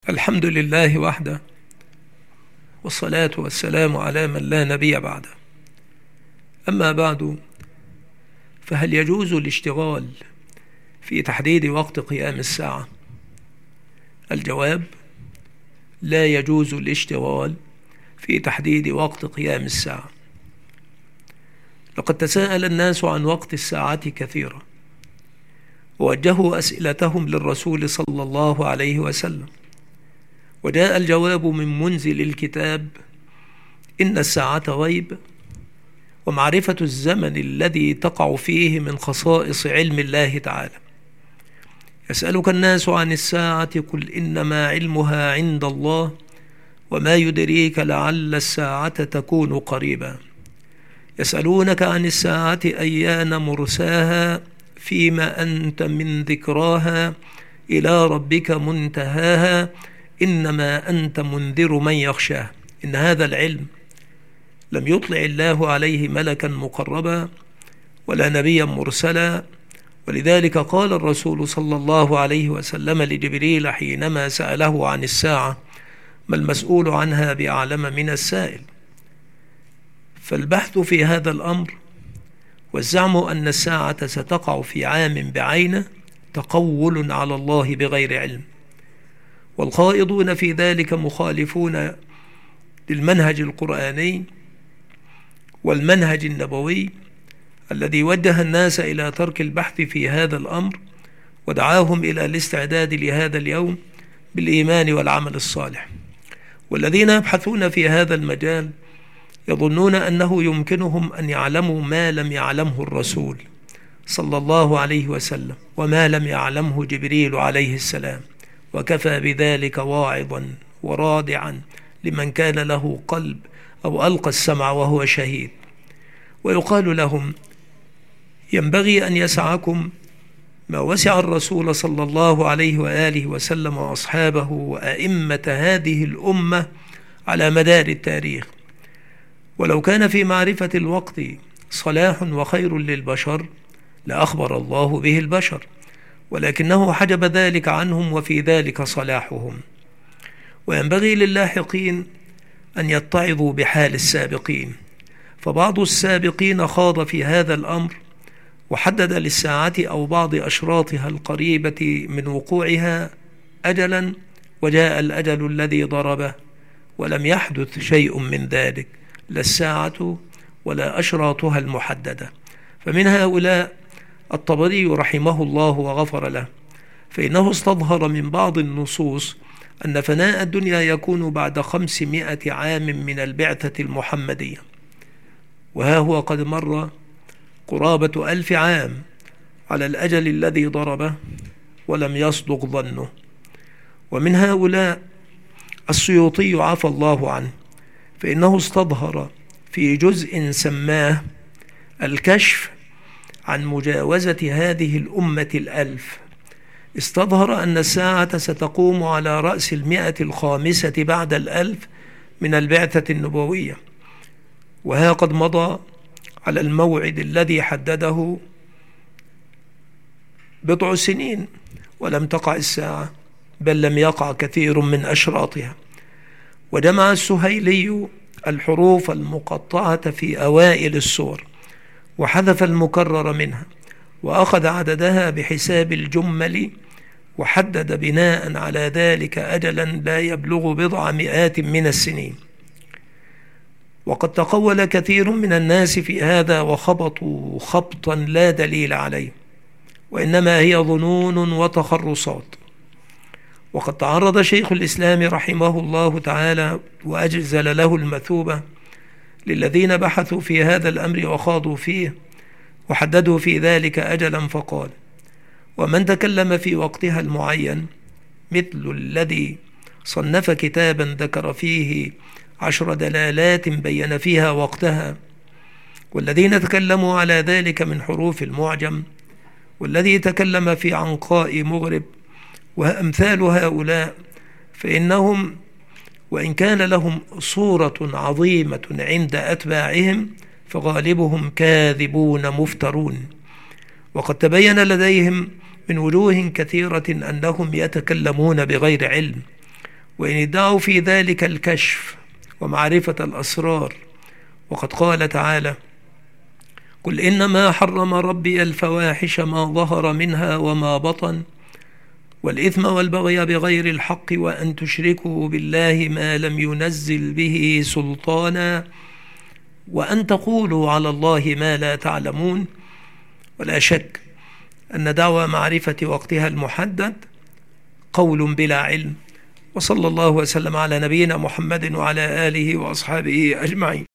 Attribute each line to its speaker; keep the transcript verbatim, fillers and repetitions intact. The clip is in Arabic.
Speaker 1: الحمد لله وحده، والصلاة والسلام على من لا نبي بعده. أما بعد، فهل يجوز الاشتغال في تحديد وقت قيام الساعة؟ الجواب: لا يجوز الاشتغال في تحديد وقت قيام الساعة. لقد تساءل الناس عن وقت الساعة كثيرا، ووجهوا أسئلتهم للرسول صلى الله عليه وسلم، وجاء الجواب من منزل الكتاب: إن الساعة غيب، ومعرفة الزمن الذي تقع فيه من خصائص علم الله تعالى. يسألك الناس عن الساعة، قل إنما علمها عند الله، وما يدريك لعل الساعة تكون قريبا. يسألونك عن الساعة أيان مرساها، فيما أنت من ذكراها، إلى ربك منتهاها، إنما أنت منذر من يخشاه. إن هذا العلم لم يطلع الله عليه ملكا مقربا ولا نبيا مرسلا، ولذلك قال الرسول صلى الله عليه وسلم لجبريل حينما سأله عن الساعة: ما المسؤول عنها بأعلم من السائل. فالبحث في هذا الأمر والزعم أن الساعة ستقع في عام بعينه تقول على الله بغير علم، والخائضون في ذلك مخالفون للمنهج القرآني والمنهج النبوي الذي وجه الناس إلى ترك البحث في هذا الأمر، ودعاهم إلى الاستعداد لهذا اليوم بالإيمان والعمل الصالح. والذين يبحثون في هذا المجال يظنون أنه يمكنهم أن يعلموا ما لم يعلمه الرسول صلى الله عليه وسلم، وما لم يعلمه جبريل عليه السلام، وكفى بذلك واعظا ورادعا لمن كان له قلب أو ألقى السمع وهو شهيد. ويقال لهم: ينبغي أن يسعكم ما وسع الرسول صلى الله عليه وآله وسلم وأصحابه وأئمة هذه الأمة على مدار التاريخ. ولو كان في معرفة الوقت صلاح وخير للبشر لأخبر الله به البشر، ولكنه حجب ذلك عنهم، وفي ذلك صلاحهم. وينبغي للاحقين أن يتعظوا بحال السابقين، فبعض السابقين خاض في هذا الأمر وحدد للساعة أو بعض أشراطها القريبة من وقوعها أجلا، وجاء الأجل الذي ضربه ولم يحدث شيء من ذلك، لا الساعة ولا أشراطها المحددة. فمن هؤلاء الطبري رحمه الله وغفر له، فإنه استظهر من بعض النصوص أن فناء الدنيا يكون بعد خمسمائة عام من البعثة المحمدية، وها هو قد مر قرابة ألف عام على الأجل الذي ضربه ولم يصدق ظنه. ومن هؤلاء السيوطي عفى الله عنه، فإنه استظهر في جزء سماه الكشف عن مجاوزة هذه الأمة الألف، استظهر أن الساعة ستقوم على رأس المئة الخامسة بعد الألف من البعثة النبوية، وها قد مضى على الموعد الذي حدده بضع سنين ولم تقع الساعة، بل لم يقع كثير من أشراطها. وجمع السهيلي الحروف المقطعة في أوائل السور وحذف المكرر منها، وأخذ عددها بحساب الجمل، وحدد بناء على ذلك أجلا لا يبلغ بضع مئات من السنين. وقد تقول كثير من الناس في هذا وخبطوا خبطا لا دليل عليه، وإنما هي ظنون وتخرصات. وقد تعرض شيخ الإسلام رحمه الله تعالى وأجزل له المثوبة للذين بحثوا في هذا الأمر وخاضوا فيه وحددوا في ذلك أجلا، فقال: ومن تكلم في وقتها المعين مثل الذي صنف كتابا ذكر فيه عشر دلالات بين فيها وقتها، والذين تكلموا على ذلك من حروف المعجم، والذي تكلم في عنقاء مغرب، وأمثال هؤلاء، فإنهم وإن كان لهم صورة عظيمة عند أتباعهم فغالبهم كاذبون مفترون. وقد تبين لديهم من وجوه كثيرة أنهم يتكلمون بغير علم، وإن ادعوا في ذلك الكشف ومعرفة الأسرار. وقد قال تعالى: قل إنما حرم ربي الفواحش ما ظهر منها وما بطن والإثم والبغي بغير الحق وأن تشركوا بالله ما لم ينزل به سلطانا وأن تقولوا على الله ما لا تعلمون. ولا شك أن دعوى معرفة وقتها المحدد قول بلا علم. وصلى الله وسلم على نبينا محمد وعلى آله وأصحابه أجمعين.